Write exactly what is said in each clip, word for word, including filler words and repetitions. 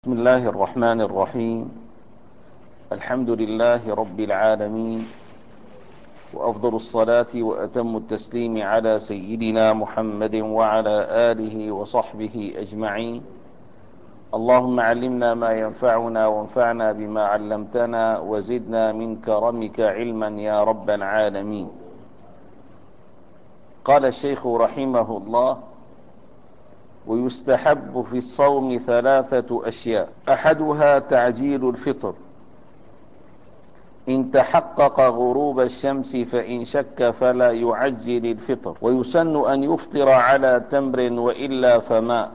بسم الله الرحمن الرحيم. الحمد لله رب العالمين، وأفضل الصلاة وأتم التسليم على سيدنا محمد وعلى آله وصحبه أجمعين. اللهم علمنا ما ينفعنا وانفعنا بما علمتنا وزدنا من كرمك علما يا رب العالمين. قال الشيخ رحمه الله: ويستحب في الصوم ثلاثة أشياء، أحدها تعجيل الفطر إن تحقق غروب الشمس، فإن شك فلا يعجل الفطر، ويسن أن يفطر على تمر وإلا فماء.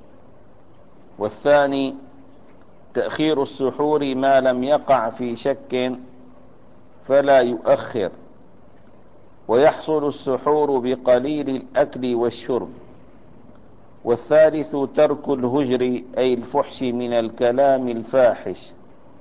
والثاني تأخير السحور ما لم يقع في شك فلا يؤخر، ويحصل السحور بقليل الأكل والشرب. والثالث ترك الهجر أي الفحش من الكلام الفاحش،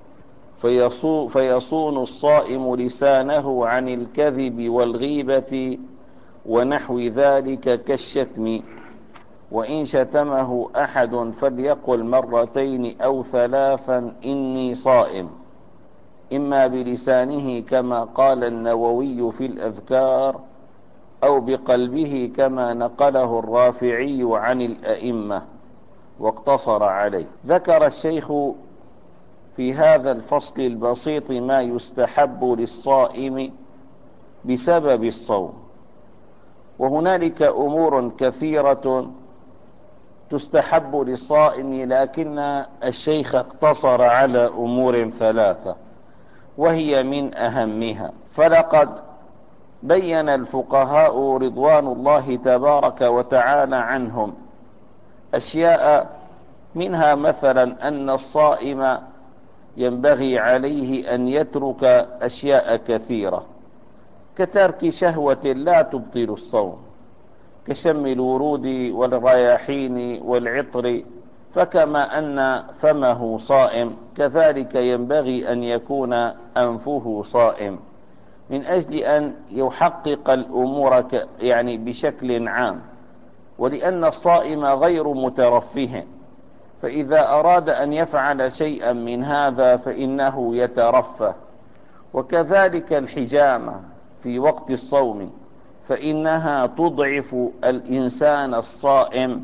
فيصون الصائم لسانه عن الكذب والغيبة ونحو ذلك كالشتم. وإن شتمه أحد فليقل مرتين أو ثلاثا إني صائم، إما بلسانه كما قال النووي في الأذكار، أو بقلبه كما نقله الرافعي عن الأئمة واقتصر عليه. ذكر الشيخ في هذا الفصل البسيط ما يستحب للصائم بسبب الصوم، وهنالك أمور كثيرة تستحب للصائم، لكن الشيخ اقتصر على أمور ثلاثة وهي من أهمها. فلقد بين الفقهاء رضوان الله تبارك وتعالى عنهم أشياء، منها مثلا أن الصائم ينبغي عليه أن يترك أشياء كثيرة، كترك شهوة لا تبطل الصوم، كشم الورود والرياحين والعطر. فكما أن فمه صائم، كذلك ينبغي أن يكون أنفه صائم، من أجل أن يحقق الأمور يعني بشكل عام، ولأن الصائم غير مترفه، فإذا أراد أن يفعل شيئا من هذا فإنه يترفه. وكذلك الحجامة في وقت الصوم، فإنها تضعف الإنسان الصائم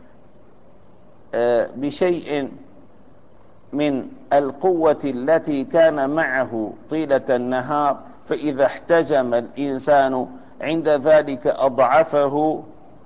بشيء من القوة التي كان معه طيلة النهار، فإذا احتجم الإنسان عند ذلك أضعفه.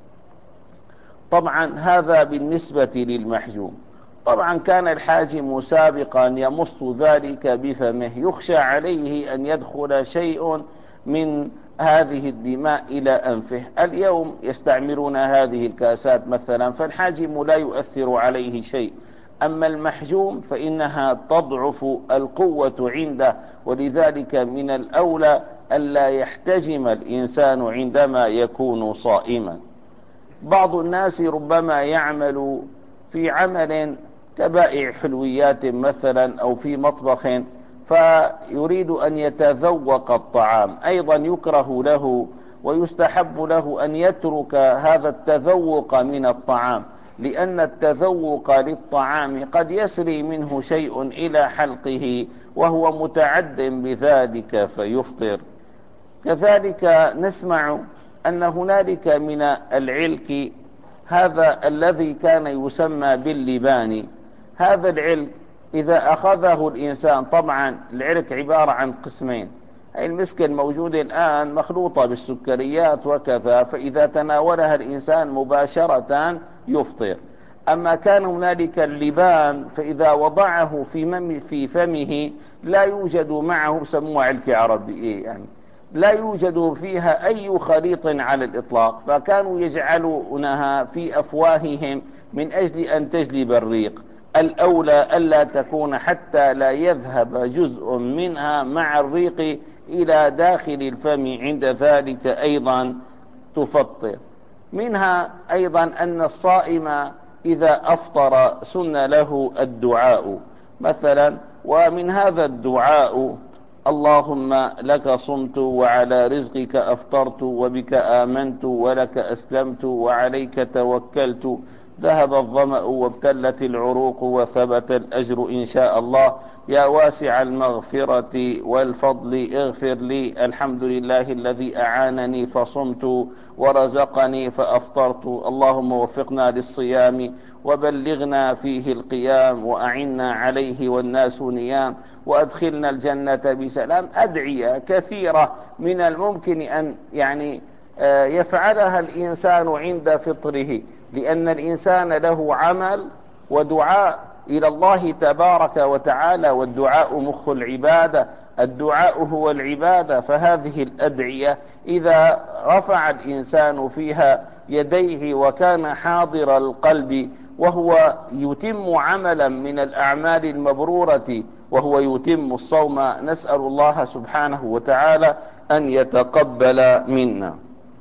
طبعا هذا بالنسبة للمحجوم. طبعا كان الحاجم سابقا يمص ذلك بفمه، يخشى عليه أن يدخل شيء من هذه الدماء إلى أنفه. اليوم يستعملون هذه الكاسات مثلا، فالحاجم لا يؤثر عليه شيء، أما المحجوم فإنها تضعف القوة عنده، ولذلك من الأولى ألا يحتجم الإنسان عندما يكون صائما. بعض الناس ربما يعمل في عمل كبائع حلويات مثلا أو في مطبخ، فيريد أن يتذوق الطعام، أيضا يكره له ويستحب له أن يترك هذا التذوق من الطعام، لأن التذوق للطعام قد يسري منه شيء إلى حلقه وهو متعد بذلك فيفطر. كذلك نسمع أن هنالك من العلك هذا الذي كان يسمى باللبان. هذا العلك إذا أخذه الإنسان، طبعا العلك عبارة عن قسمين، أي المسك الموجود الآن مخلوطة بالسكريات وكذا، فإذا تناولها الإنسان مباشرة يفطر. أما كان هنالك اللبان فإذا وضعه في, في فمه لا يوجد معه، سموه علك عربي يعني، لا يوجد فيها أي خليط على الإطلاق، فكانوا يجعلونها في أفواههم من أجل أن تجلب الريق. الأولى ألا تكون حتى لا يذهب جزء منها مع الريق إلى داخل الفم، عند ذلك أيضا تفطر. منها أيضا أن الصائم إذا أفطر سن له الدعاء مثلا، ومن هذا الدعاء: اللهم لك صمت وعلى رزقك أفطرت وبك آمنت ولك أسلمت وعليك توكلت ذهب الظمأ وابتلت العروق وثبت الأجر إن شاء الله. يا واسع المغفرة والفضل اغفر لي. الحمد لله الذي أعانني فصمت ورزقني فأفطرت. اللهم وفقنا للصيام وبلغنا فيه القيام وأعنا عليه والناس نيام وأدخلنا الجنة بسلام. أدعية كثيرة من الممكن أن يعني يفعلها الإنسان عند فطره، لأن الإنسان له عمل ودعاء إلى الله تبارك وتعالى، والدعاء مخ العبادة، الدعاء هو العبادة. فهذه الأدعية إذا رفع الإنسان فيها يديه وكان حاضر القلب وهو يتم عملا من الأعمال المبرورة وهو يتم الصوم، نسأل الله سبحانه وتعالى أن يتقبل منا.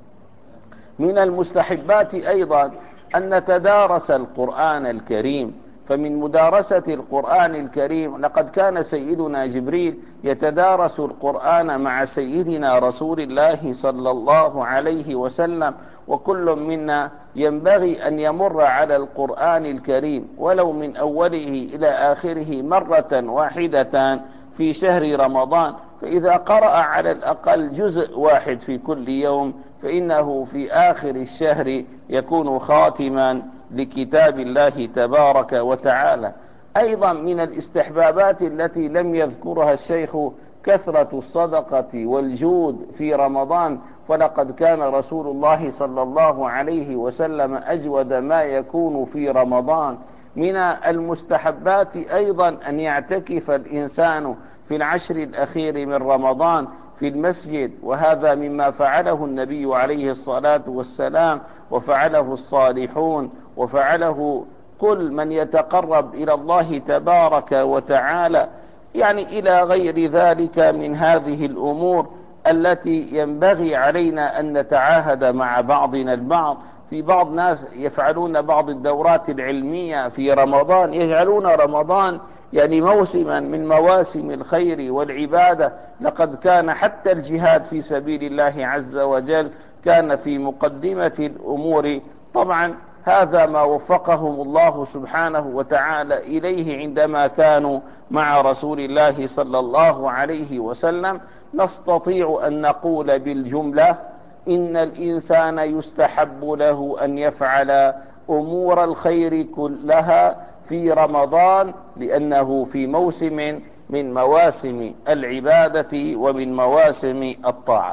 من المستحبات أيضا أن نتدارس القرآن الكريم، فمن مدارسة القرآن الكريم لقد كان سيدنا جبريل يتدارس القرآن مع سيدنا رسول الله صلى الله عليه وسلم، وكل منا ينبغي أن يمر على القرآن الكريم ولو من أوله إلى آخره مرة واحدة في شهر رمضان. فإذا قرأ على الأقل جزء واحد في كل يوم فإنه في آخر الشهر يكون خاتما لكتاب الله تبارك وتعالى. أيضا من الاستحبابات التي لم يذكرها الشيخ كثرة الصدقة والجود في رمضان، ولقد كان رسول الله صلى الله عليه وسلم أجود ما يكون في رمضان. من المستحبات أيضا أن يعتكف الإنسان في العشر الأخير من رمضان في المسجد، وهذا مما فعله النبي عليه الصلاة والسلام وفعله الصالحون وفعله كل من يتقرب إلى الله تبارك وتعالى، يعني إلى غير ذلك من هذه الأمور التي ينبغي علينا أن نتعاهد مع بعضنا البعض. في بعض ناس يفعلون بعض الدورات العلمية في رمضان، يجعلون رمضان يعني موسما من مواسم الخير والعبادة. لقد كان حتى الجهاد في سبيل الله عز وجل كان في مقدمة الأمور. طبعا هذا ما وفقهم الله سبحانه وتعالى إليه عندما كانوا مع رسول الله صلى الله عليه وسلم. نستطيع أن نقول بالجملة إن الإنسان يستحب له أن يفعل أمور الخير كلها في رمضان، لأنه في موسم من مواسم العبادة ومن مواسم الطاعات.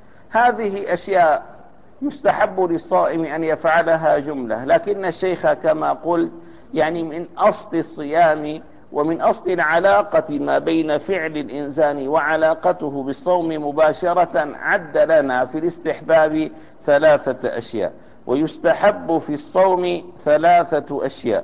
هذه أشياء يستحب للصائم أن يفعلها جملة، لكن الشيخ كما قلت يعني من أصل الصيام ومن أصل العلاقة ما بين فعل الإنسان وعلاقته بالصوم مباشرة عد لنا في الاستحباب ثلاثة أشياء. ويستحب في الصوم ثلاثة أشياء،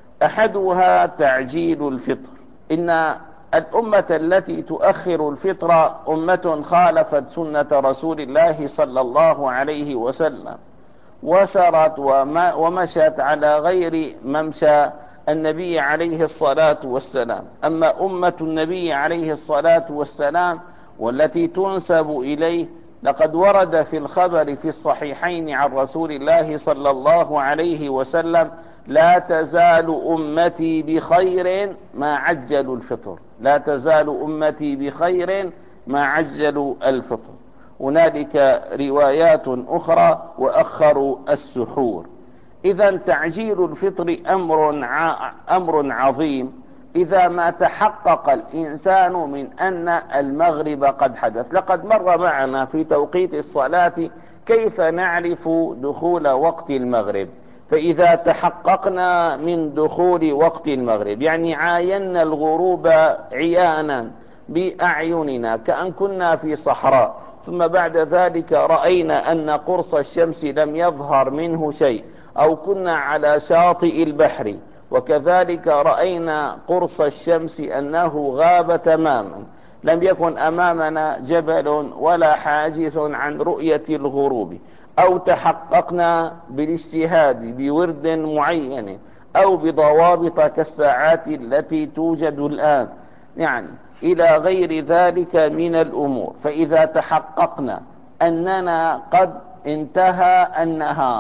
أحدها تعجيل الفطر. إن الأمة التي تؤخر الفطر أمة خالفت سنة رسول الله صلى الله عليه وسلم وسرت ومشت على غير ممشى النبي عليه الصلاة والسلام. أما أمة النبي عليه الصلاة والسلام والتي تنسب إليه، لقد ورد في الخبر في الصحيحين عن رسول الله صلى الله عليه وسلم: لا تزال أمتي بخير ما عجلوا الفطر. لا تزال أمتي بخير ما عجلوا الفطر. هنالك روايات أخرى وأخروا السحور. إذا تعجيل الفطر أمر أمر عظيم إذا ما تحقق الإنسان من أن المغرب قد حدث. لقد مر معنا في توقيت الصلاة كيف نعرف دخول وقت المغرب. فإذا تحققنا من دخول وقت المغرب يعني عاينا الغروب عيانا بأعيننا كأن كنا في صحراء، ثم بعد ذلك رأينا أن قرص الشمس لم يظهر منه شيء، أو كنا على شاطئ البحر وكذلك رأينا قرص الشمس أنه غاب تماما، لم يكن أمامنا جبل ولا حاجز عن رؤية الغروب، أو تحققنا بالاجتهاد بورد معين أو بضوابط كالساعات التي توجد الآن، يعني إلى غير ذلك من الأمور. فإذا تحققنا أننا قد انتهى النهار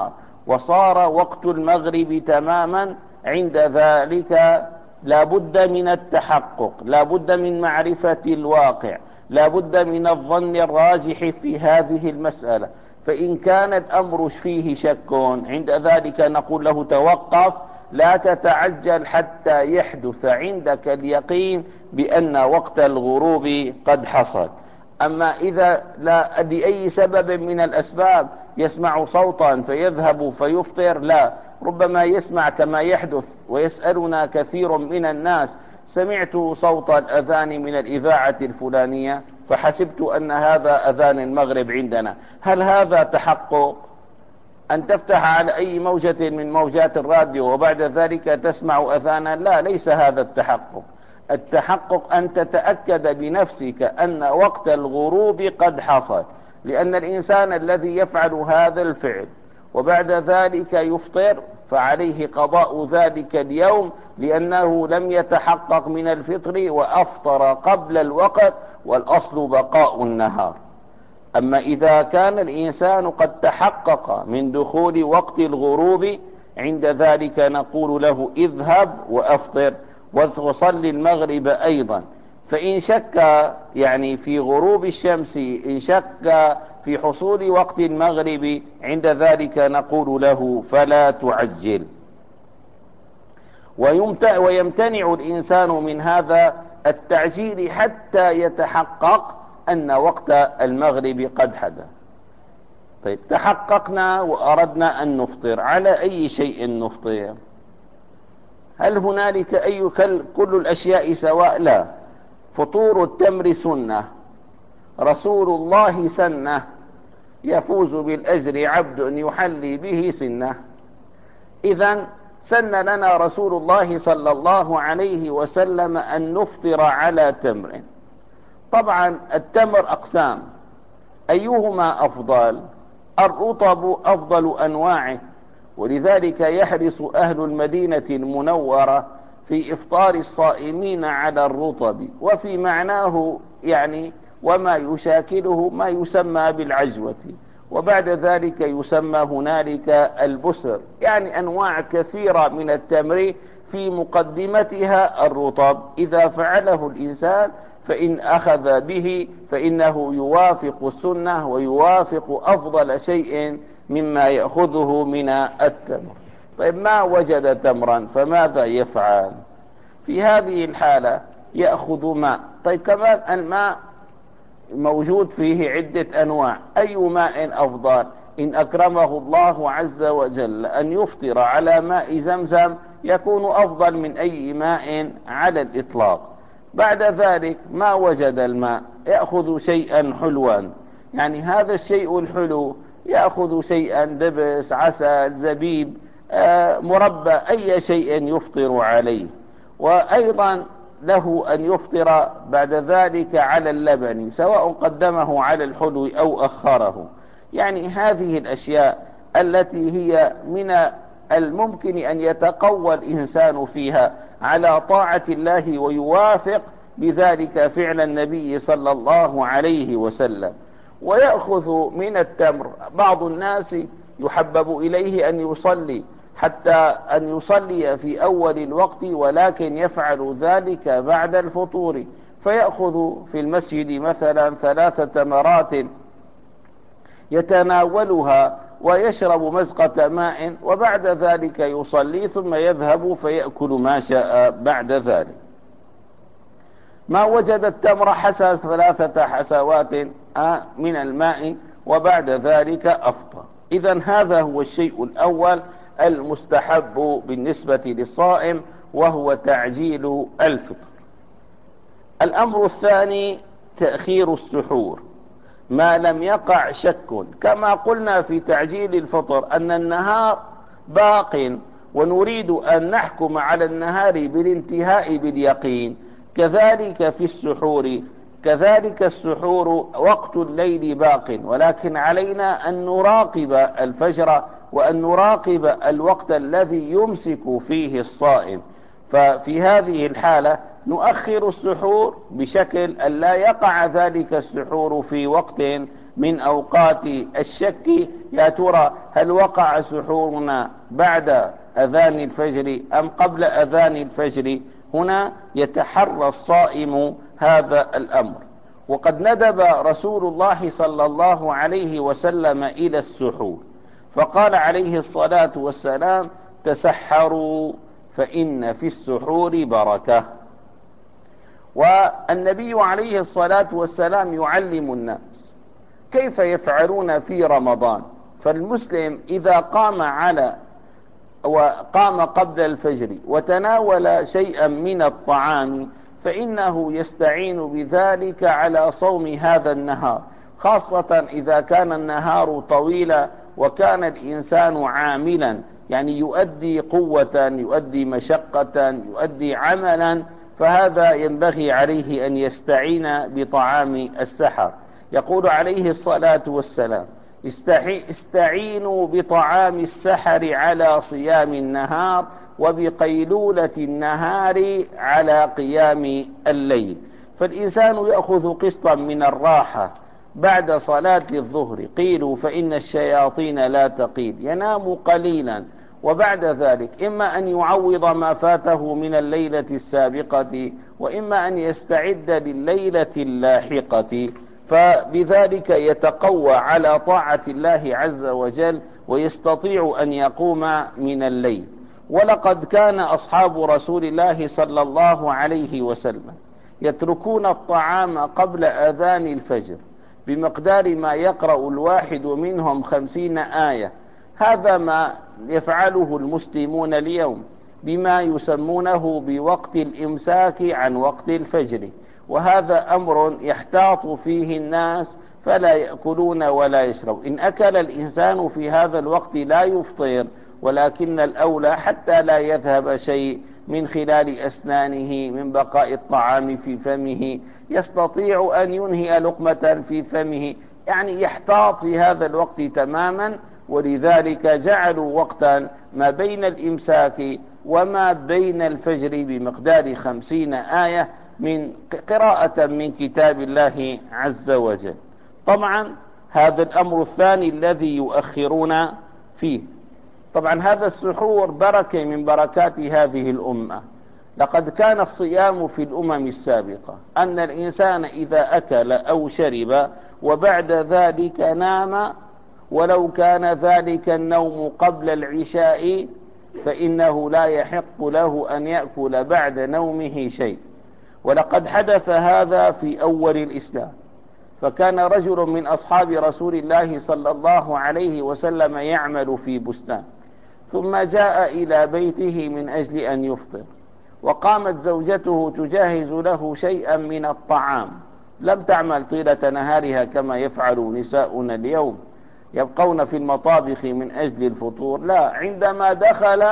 وصار وقت المغرب تماما، عند ذلك لا بد من التحقق، لا بد من معرفة الواقع، لا بد من الظن الراجح في هذه المسألة. فإن كان الأمر فيه شك عند ذلك نقول له توقف، لا تتعجل حتى يحدث عندك اليقين بأن وقت الغروب قد حصل. أما إذا لا لأي سبب من الأسباب يسمع صوتا فيذهب فيفطر، لا، ربما يسمع كما يحدث ويسألنا كثير من الناس: سمعت صوت الأذان من الإذاعة الفلانية فحسبت أن هذا أذان المغرب عندنا. هل هذا تحقق؟ أن تفتح على أي موجة من موجات الراديو وبعد ذلك تسمع أذانا؟ لا، ليس هذا التحقق. التحقق أن تتأكد بنفسك أن وقت الغروب قد حصل، لأن الإنسان الذي يفعل هذا الفعل وبعد ذلك يفطر فعليه قضاء ذلك اليوم، لأنه لم يتحقق من الفطر وأفطر قبل الوقت، والأصل بقاء النهار. أما إذا كان الإنسان قد تحقق من دخول وقت الغروب، عند ذلك نقول له: اذهب وأفطر وصل المغرب أيضا. فإن شك يعني في غروب الشمس، إن شك في حصول وقت المغرب، عند ذلك نقول له: فلا تعجل. ويمتنع الإنسان من هذا التعجيل حتى يتحقق أن وقت المغرب قد حدث. طيب، تحققنا وأردنا أن نفطر، على أي شيء نفطر؟ هل هنالك أي كل الأشياء سواء؟ لا، فطور التمر سنة، رسول الله سنة، يفوز بالأجر عبد يحلي به سنة. إذن سن لنا رسول الله صلى الله عليه وسلم أن نفطر على تمر. طبعا التمر أقسام، أيهما أفضل؟ الرطب أفضل أنواعه، ولذلك يحرص أهل المدينة المنورة في إفطار الصائمين على الرطب، وفي معناه يعني وما يشاكله ما يسمى بالعجوة، وبعد ذلك يسمى هنالك البسر، يعني أنواع كثيرة من التمر في مقدمتها الرطب. إذا فعله الإنسان فإن أخذ به فإنه يوافق السنة ويوافق أفضل شيء مما يأخذه من التمر. طيب، ما وجد تمرا فماذا يفعل؟ في هذه الحالة يأخذ ماء. طيب، كمان الماء موجود فيه عدة أنواع، أي ماء أفضل؟ إن أكرمه الله عز وجل أن يفطر على ماء زمزم يكون أفضل من أي ماء على الإطلاق. بعد ذلك ما وجد الماء يأخذ شيئا حلوا، يعني هذا الشيء الحلو يأخذ شيئا دبس، عسل، زبيب، آه، مربى، أي شيء يفطر عليه. وأيضا له أن يفطر بعد ذلك على اللبن، سواء قدمه على الحلو أو أخره. يعني هذه الأشياء التي هي من الممكن أن يتقوى الإنسان فيها على طاعة الله ويوافق بذلك فعل النبي صلى الله عليه وسلم. ويأخذ من التمر بعض الناس يحبب إليه أن يصلي، حتى أن يصلي في أول الوقت، ولكن يفعل ذلك بعد الفطور، فيأخذ في المسجد مثلا ثلاث تمرات يتناولها ويشرب مزقة ماء، وبعد ذلك يصلي ثم يذهب فيأكل ما شاء بعد ذلك. ما وجد التمر حسى ثلاثة حسوات من الماء وبعد ذلك أفطر. إذن هذا هو الشيء الأول المستحب بالنسبة للصائم، وهو تعجيل الفطر. الأمر الثاني تأخير السحور ما لم يقع شك، كما قلنا في تعجيل الفطر أن النهار باق ونريد أن نحكم على النهار بالانتهاء باليقين، كذلك في السحور، كذلك السحور وقت الليل باق، ولكن علينا أن نراقب الفجر وأن نراقب الوقت الذي يمسك فيه الصائم. ففي هذه الحالة نؤخر السحور بشكل أن لا يقع ذلك السحور في وقت من أوقات الشك، يا ترى هل وقع سحورنا بعد أذان الفجر أم قبل أذان الفجر؟ هنا يتحرى الصائم هذا الأمر. وقد ندب رسول الله صلى الله عليه وسلم إلى السحور، فقال عليه الصلاة والسلام: تسحروا فإن في السحور بركة. والنبي عليه الصلاة والسلام يعلم الناس كيف يفعلون في رمضان. فالمسلم إذا قام على وقام قبل الفجر وتناول شيئا من الطعام فإنه يستعين بذلك على صوم هذا النهار، خاصة إذا كان النهار طويلا وكان الإنسان عاملا، يعني يؤدي قوة، يؤدي مشقة، يؤدي عملا، فهذا ينبغي عليه أن يستعين بطعام السحر. يقول عليه الصلاة والسلام: استعينوا بطعام السحر على صيام النهار، وبقيلولة النهار على قيام الليل. فالإنسان يأخذ قسطا من الراحة بعد صلاة الظهر، قيلوا فإن الشياطين لا تقيل، ينام قليلا، وبعد ذلك إما أن يعوض ما فاته من الليلة السابقة، وإما أن يستعد لليلة اللاحقة، فبذلك يتقوى على طاعة الله عز وجل ويستطيع أن يقوم من الليل. ولقد كان أصحاب رسول الله صلى الله عليه وسلم يتركون الطعام قبل أذان الفجر بمقدار ما يقرأ الواحد منهم خمسين آية. هذا ما يفعله المسلمون اليوم بما يسمونه بوقت الإمساك عن وقت الفجر، وهذا أمر يحتاط فيه الناس فلا يأكلون ولا يشرب. إن أكل الإنسان في هذا الوقت لا يفطر، ولكن الأولى حتى لا يذهب شيء من خلال أسنانه من بقاء الطعام في فمه، يستطيع أن ينهي لقمة في فمه، يعني يحتاط في هذا الوقت تماما. ولذلك جعلوا وقتا ما بين الإمساك وما بين الفجر بمقدار خمسين آية من قراءة من كتاب الله عز وجل. طبعا هذا الأمر الثاني الذي يؤخرون فيه. طبعا هذا السحور بركة من بركات هذه الأمة. لقد كان الصيام في الأمم السابقة أن الإنسان إذا أكل أو شرب وبعد ذلك نام، ولو كان ذلك النوم قبل العشاء، فإنه لا يحق له أن يأكل بعد نومه شيء. ولقد حدث هذا في أول الإسلام، فكان رجل من أصحاب رسول الله صلى الله عليه وسلم يعمل في بستان، ثم جاء إلى بيته من أجل أن يفطر، وقامت زوجته تجهز له شيئا من الطعام. لم تعمل طيلة نهارها كما يفعل نساؤنا اليوم، يبقون في المطابخ من أجل الفطور، لا، عندما دخل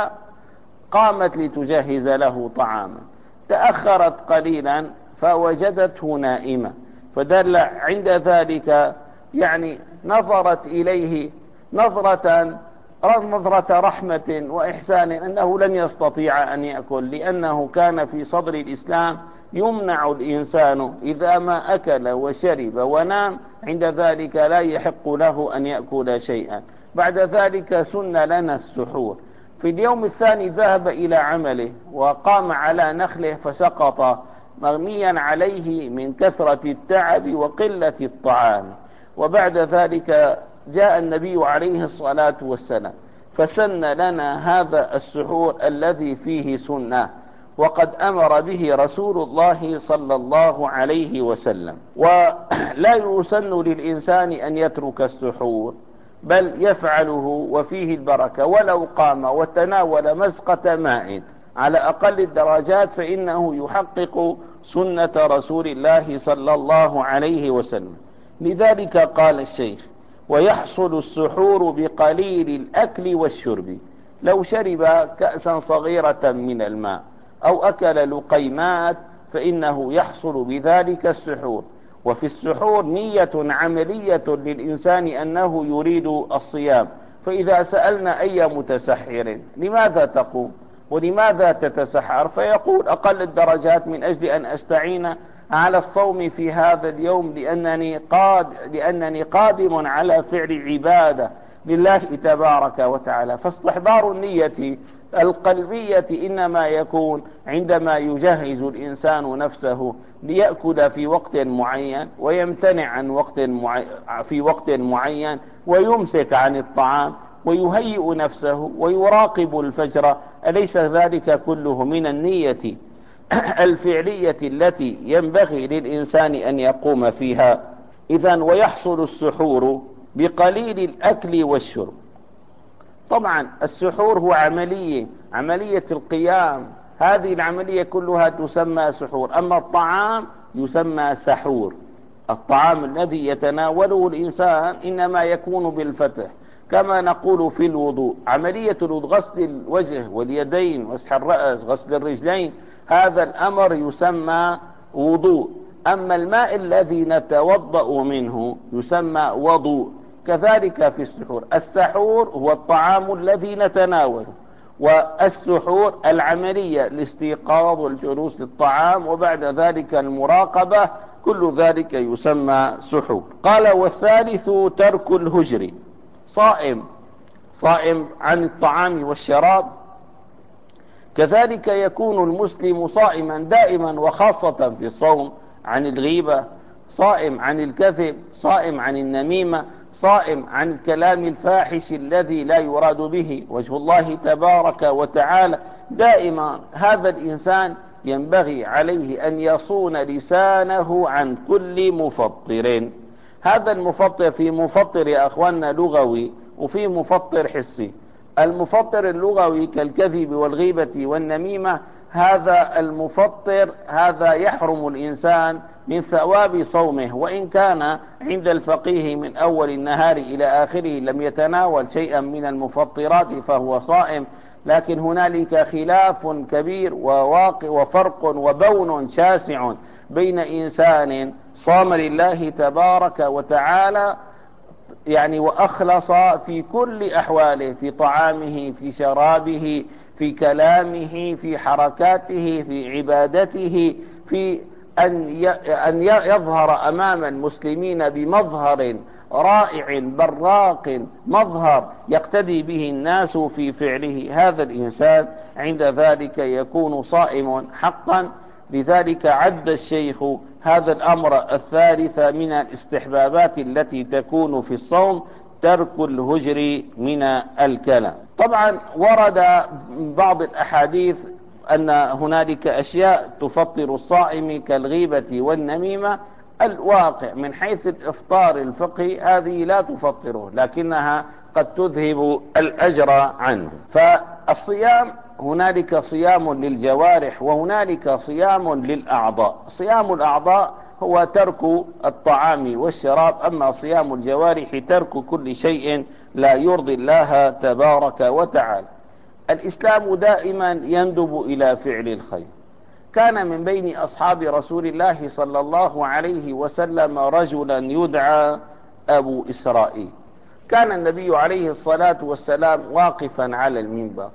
قامت لتجهز له طعاما، تأخرت قليلا فوجدته نائمة، فدل عند ذلك يعني نظرت إليه نظرة نظرة رحمة وإحسان أنه لن يستطيع أن يأكل، لأنه كان في صدر الإسلام يمنع الإنسان إذا ما أكل وشرب ونام، عند ذلك لا يحق له أن يأكل شيئا. بعد ذلك سن لنا السحور. في اليوم الثاني ذهب إلى عمله وقام على نخله فسقط مغميا عليه من كثرة التعب وقلة الطعام. وبعد ذلك جاء النبي عليه الصلاة والسلام فسن لنا هذا السحور الذي فيه سنة، وقد أمر به رسول الله صلى الله عليه وسلم. ولا يسن للإنسان أن يترك السحور، بل يفعله وفيه البركة، ولو قام وتناول مزقة ماء على أقل الدرجات فإنه يحقق سنة رسول الله صلى الله عليه وسلم. لذلك قال الشيخ: ويحصل السحور بقليل الأكل والشرب. لو شرب كأسا صغيرة من الماء أو أكل لقيمات فإنه يحصل بذلك السحور. وفي السحور نية عملية للإنسان أنه يريد الصيام. فإذا سألنا أي متسحر لماذا تقوم ولماذا تتسحر، فيقول أقل الدرجات من أجل أن أستعين على الصوم في هذا اليوم لأنني قاد لأنني قادم على فعل عبادة لله تبارك وتعالى. فاستحضار النية القلبية إنما يكون عندما يجهز الإنسان نفسه ليأكل في وقت معين ويمتنع عن وقت معين في وقت معين، ويمسك عن الطعام ويهيئ نفسه ويراقب الفجر. أليس ذلك كله من النية الفعلية التي ينبغي للإنسان أن يقوم فيها؟ إذن ويحصل السحور بقليل الأكل والشرب. طبعا السحور هو عملية عملية القيام، هذه العملية كلها تسمى سحور. أما الطعام يسمى سحور. الطعام الذي يتناوله الإنسان إنما يكون بالفتح، كما نقول في الوضوء عملية الوضوء غسل الوجه واليدين، مسح الرأس، غسل الرجلين، هذا الأمر يسمى وضوء. أما الماء الذي نتوضأ منه يسمى وضوء. كذلك في السحور، السحور هو الطعام الذي نتناوله، والسحور العملية الاستيقاظ والجلوس للطعام وبعد ذلك المراقبة، كل ذلك يسمى سحور. قال والثالث ترك الهجر. صائم صائم عن الطعام والشراب. كذلك يكون المسلم صائما دائما وخاصة في الصوم عن الغيبة، صائم عن الكذب، صائم عن النميمة، صائم عن الكلام الفاحش الذي لا يراد به وجه الله تبارك وتعالى. دائما هذا الإنسان ينبغي عليه أن يصون لسانه عن كل مفطر. هذا المفطر في مفطر يا أخواننا لغوي وفي مفطر حسي. المفطر اللغوي كالكذب والغيبة والنميمة، هذا المفطر هذا يحرم الإنسان من ثواب صومه، وإن كان عند الفقيه من أول النهار إلى آخره لم يتناول شيئا من المفطرات فهو صائم. لكن هنالك خلاف كبير وواقع وفرق وبون شاسع بين إنسان صام لله تبارك وتعالى يعني وأخلص في كل أحواله، في طعامه، في شرابه، في كلامه، في حركاته، في عبادته، في أن يظهر أمام المسلمين بمظهر رائع براق، مظهر يقتدي به الناس في فعله. هذا الإنسان عند ذلك يكون صائم حقا. لذلك عد الشيخ هذا الأمر الثالث من الاستحبابات التي تكون في الصوم ترك الهجر من الكلام. طبعا ورد بعض الأحاديث أن هنالك أشياء تفطر الصائم كالغيبة والنميمة. الواقع من حيث الإفطار الفقهي هذه لا تفطره، لكنها قد تذهب الأجر عنه. فالصيام هنالك صيام للجوارح وهنالك صيام للأعضاء. صيام الأعضاء هو ترك الطعام والشراب، أما صيام الجوارح ترك كل شيء لا يرضي الله تبارك وتعالى. الإسلام دائما يندب إلى فعل الخير. كان من بين أصحاب رسول الله صلى الله عليه وسلم رجلا يدعى أبو إسرائيل. كان النبي عليه الصلاة والسلام واقفا على المنبر،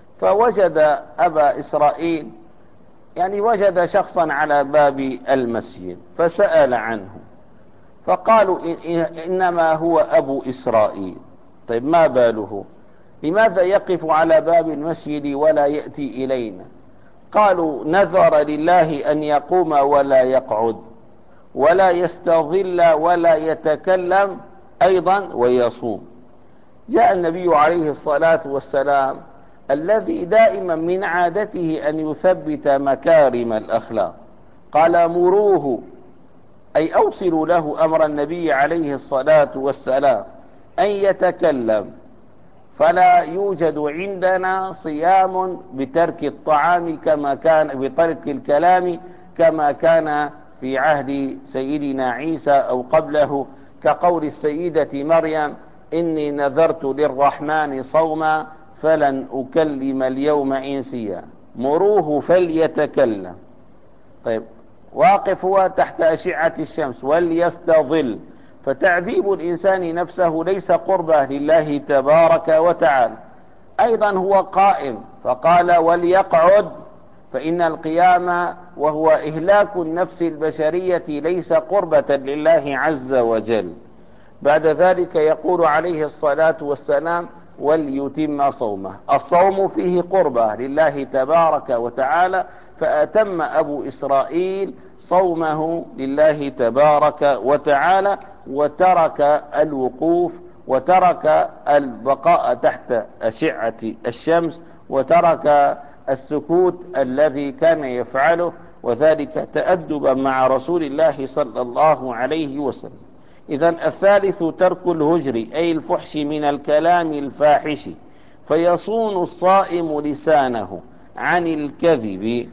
فوجد أبا إسرائيل يعني وجد شخصا على باب المسجد فسأل عنه، فقالوا إنما هو أبو إسرائيل. طيب ما باله؟ لماذا يقف على باب المسجد ولا يأتي إلينا؟ قالوا نذر لله أن يقوم ولا يقعد ولا يستظل ولا يتكلم أيضا ويصوم. جاء النبي عليه الصلاة والسلام الذي دائما من عادته أن يثبت مكارم الأخلاق، قال مروه، أي أوصلوا له أمر النبي عليه الصلاة والسلام أن يتكلم. فلا يوجد عندنا صيام بترك الطعام كما كان بترك الكلام كما كان في عهد سيدنا عيسى أو قبله، كقول السيدة مريم إني نذرت للرحمن صوما فلن أكلم اليوم إنسيا. مروه فليتكلم. طيب واقف هو تحت أشعة الشمس وليستظل. فتعذيب الإنسان نفسه ليس قربة لله تبارك وتعالى. أيضا هو قائم فقال وليقعد فإن القيام وهو إهلاك النفس البشرية ليس قربة لله عز وجل. بعد ذلك يقول عليه الصلاة والسلام: وليتم صومه. الصوم فيه قربة لله تبارك وتعالى، فأتم أبو إسرائيل صومه لله تبارك وتعالى، وترك الوقوف، وترك البقاء تحت أشعة الشمس، وترك السكوت الذي كان يفعله، وذلك تأدبا مع رسول الله صلى الله عليه وسلم. إذن الثالث ترك الهجر، أي الفحش من الكلام الفاحش، فيصون الصائم لسانه عن الكذب.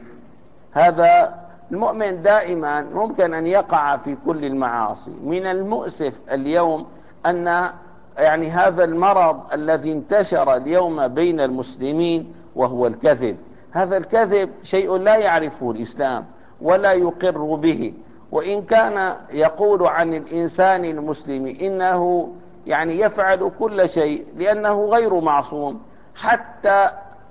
هذا المؤمن دائما ممكن أن يقع في كل المعاصي. من المؤسف اليوم أن يعني هذا المرض الذي انتشر اليوم بين المسلمين وهو الكذب. هذا الكذب شيء لا يعرفه الإسلام ولا يقر به، وإن كان يقول عن الإنسان المسلم إنه يعني يفعل كل شيء لأنه غير معصوم، حتى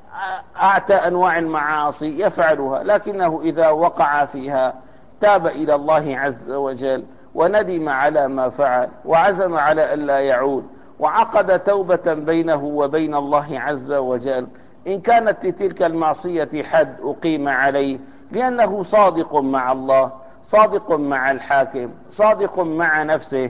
أعتى أنواع المعاصي يفعلها، لكنه إذا وقع فيها تاب إلى الله عز وجل وندم على ما فعل وعزم على ألا يعود، وعقد توبة بينه وبين الله عز وجل. إن كانت لتلك المعصية حد أقيم عليه، لأنه صادق مع الله، صادق مع الحاكم، صادق مع نفسه.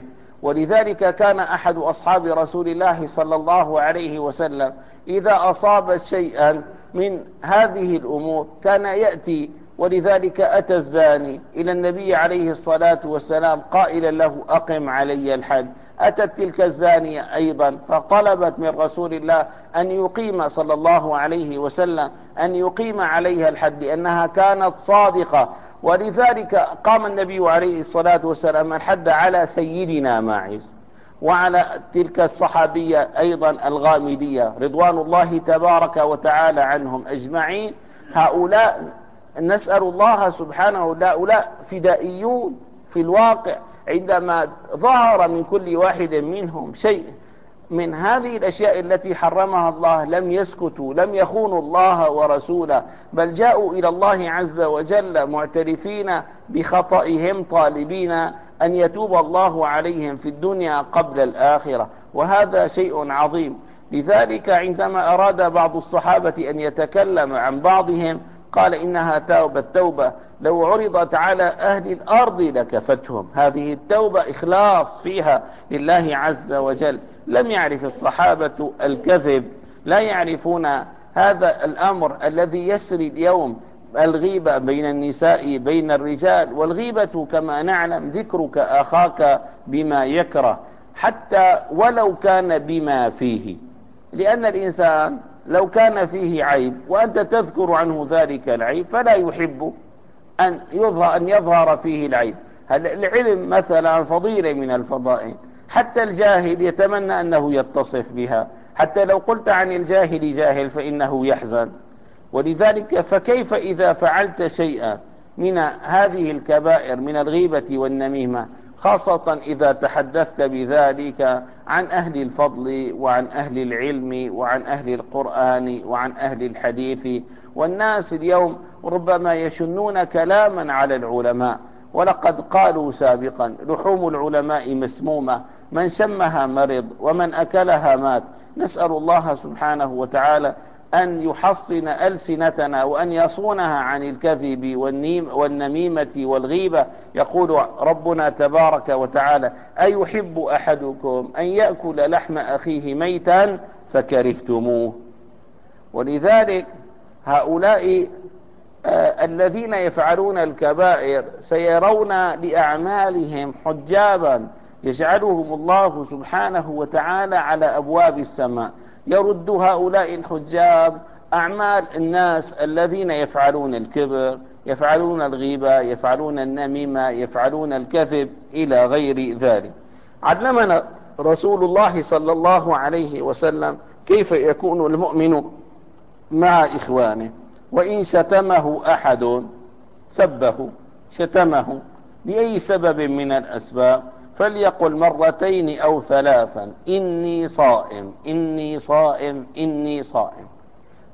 ولذلك كان أحد أصحاب رسول الله صلى الله عليه وسلم إذا أصاب شيئا من هذه الأمور كان يأتي، ولذلك أتى الزاني إلى النبي عليه الصلاة والسلام قائلا له: أقم علي الحد. أتت تلك الزانية أيضا فطلبت من رسول الله أن يقيم صلى الله عليه وسلم أن يقيم عليها الحد، لأنها كانت صادقة. ولذلك قام النبي عليه الصلاة والسلام الحد على سيدنا ماعز، وعلى تلك الصحابية أيضا الغامدية رضوان الله تبارك وتعالى عنهم أجمعين. هؤلاء نسأل الله سبحانه، هؤلاء فدائيون في الواقع. عندما ظهر من كل واحد منهم شيء من هذه الأشياء التي حرمها الله لم يسكتوا، لم يخونوا الله ورسوله، بل جاءوا إلى الله عز وجل معترفين بخطئهم، طالبين أن يتوب الله عليهم في الدنيا قبل الآخرة، وهذا شيء عظيم. لذلك عندما أراد بعض الصحابة أن يتكلم عن بعضهم قال: إنها توبة توبة لو عرضت على أهل الأرض لكفتهم. هذه التوبة إخلاص فيها لله عز وجل. لم يعرف الصحابة الكذب، لا يعرفون هذا الأمر الذي يسري اليوم، الغيبة بين النساء بين الرجال. والغيبة كما نعلم ذكرك أخاك بما يكره، حتى ولو كان بما فيه، لأن الإنسان لو كان فيه عيب وأنت تذكر عنه ذلك العيب فلا يحب أن يظهر, أن يظهر فيه العيب. العلم مثلا فضيلة من الفضائل، حتى الجاهل يتمنى أنه يتصف بها، حتى لو قلت عن الجاهل جاهل فإنه يحزن. ولذلك فكيف إذا فعلت شيئا من هذه الكبائر من الغيبة والنميمة، خاصة إذا تحدثت بذلك عن أهل الفضل وعن أهل العلم وعن أهل القرآن وعن أهل الحديث. والناس اليوم ربما يشنون كلاما على العلماء، ولقد قالوا سابقا: لحوم العلماء مسمومة، من شمها مرض ومن أكلها مات. نسأل الله سبحانه وتعالى أن يحصن ألسنتنا وأن يصونها عن الكذب والنميمة والغيبة. يقول ربنا تبارك وتعالى: أيحب أحدكم أن يأكل لحم أخيه ميتا فكرهتموه. ولذلك هؤلاء آه الذين يفعلون الكبائر سيرون لأعمالهم حجابا يجعلهم الله سبحانه وتعالى على أبواب السماء. يرد هؤلاء الحجاب أعمال الناس الذين يفعلون الكبر، يفعلون الغيبة، يفعلون النميمة، يفعلون الكذب إلى غير ذلك. علمنا رسول الله صلى الله عليه وسلم كيف يكون المؤمن مع إخوانه. وإن شتمه أحد، سبه شتمه لأي سبب من الأسباب، فليقل مرتين أو ثلاثا: إني صائم إني صائم إني صائم.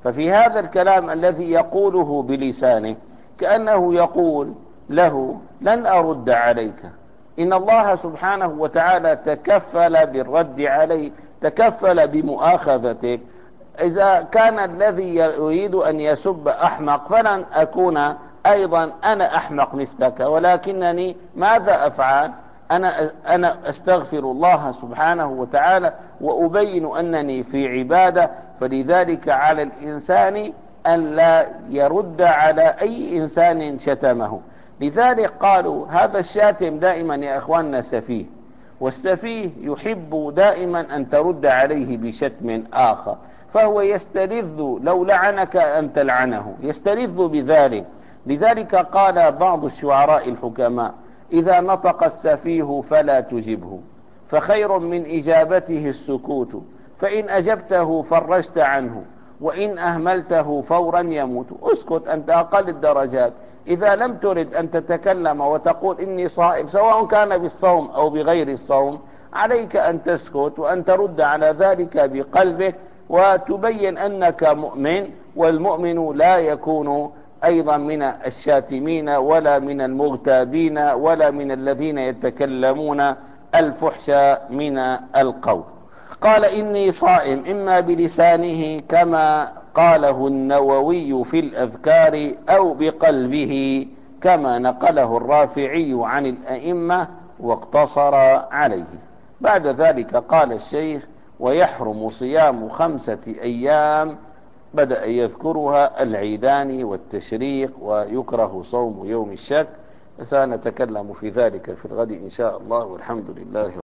ففي هذا الكلام الذي يقوله بلسانه كأنه يقول له لن أرد عليك، إن الله سبحانه وتعالى تكفل بالرد عليه، تكفل بمؤاخذتك. إذا كان الذي يريد أن يسب أحمق فلن أكون أيضا أنا أحمق مثلك، ولكنني ماذا أفعل؟ أنا, أنا أستغفر الله سبحانه وتعالى وأبين أنني في عبادة. فلذلك على الإنسان أن لا يرد على أي إنسان شتمه. لذلك قالوا هذا الشاتم دائما يا أخواننا سفيه، والسفيه يحب دائما أن ترد عليه بشتم آخر، فهو يستلذ لو لعنك أن تلعنه، يستلذ بذلك. لذلك قال بعض الشعراء الحكماء إذا نطق السفيه فلا تجبه، فخير من إجابته السكوت، فإن أجبته فرجت عنه، وإن أهملته فورا يموت. اسكت، أنت أقل الدرجات. إذا لم ترد أن تتكلم وتقول إني صائم، سواء كان بالصوم أو بغير الصوم، عليك أن تسكت وأن ترد على ذلك بقلبك وتبين أنك مؤمن، والمؤمن لا يكون أيضا من الشاتمين ولا من المغتابين ولا من الذين يتكلمون الفحش من القول. قال إني صائم إما بلسانه كما قاله النووي في الأذكار أو بقلبه كما نقله الرافعي عن الأئمة واقتصر عليه. بعد ذلك قال الشيخ ويحرم صيام خمسة أيام، بدأ يذكرها العيدان والتشريق، ويكره صوم يوم الشك. سنتكلم في ذلك في الغد إن شاء الله، والحمد لله.